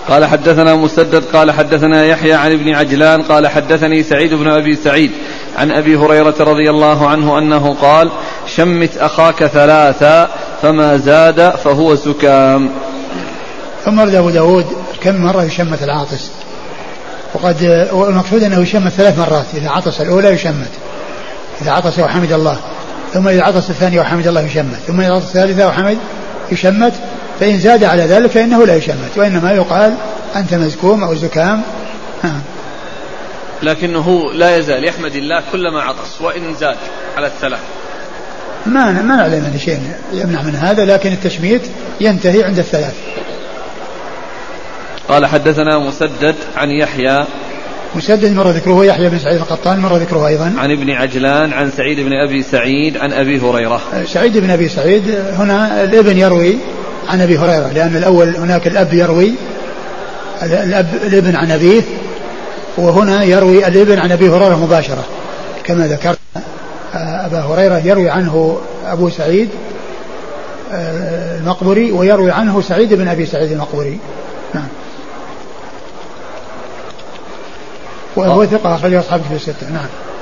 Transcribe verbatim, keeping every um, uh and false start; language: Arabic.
قال حدثنا مسدد قال حدثنا يحيى عن ابن عجلان قال حدثني سعيد بن أبي سعيد عن أبي هريرة رضي الله عنه أنه قال شمت أخاك ثلاثا فما زاد فهو زكام. ثم ورد أبو داود كم مرة يشمت العاطس، وقد المقصود أنه يشمت ثلاث مرات، إذا عطس الأولى يشمت، إذا عطس وحمد الله، ثم إذا عطس الثانية وحمد الله يشمت، ثم إذا عطس الثالثة وحمد يشمت، فإن زاد على ذلك فإنه لا يشمت، وإنما يقال أنت مزكوم أو زكام. ها. لكنه لا يزال يحمد الله كلما عطس وإن زاد على الثلاث. ما ما نعلم أن شيء يمنع من هذا، لكن التشميت ينتهي عند الثلاث. قال حدثنا مسدد عن يحيى، مسدد مرة ذكره يحيى بن سعيد القطان مرة ذكره أيضا عن ابن عجلان عن سعيد بن أبي سعيد عن أبي هريرة. سعيد بن أبي سعيد هنا الابن يروي عن أبي هريرة، لأن الأول هناك الأب يروي الأب الابن عن أبيه، وهنا يروي الابن عن أبي هريرة مباشرة كما ذكرت. أبا هريرة يروي عنه أبو سعيد المقبري ويروي عنه سعيد بن أبي سعيد المقبري. نعم. وهو ثقة أخرجه أصحابه في الستة. نعم.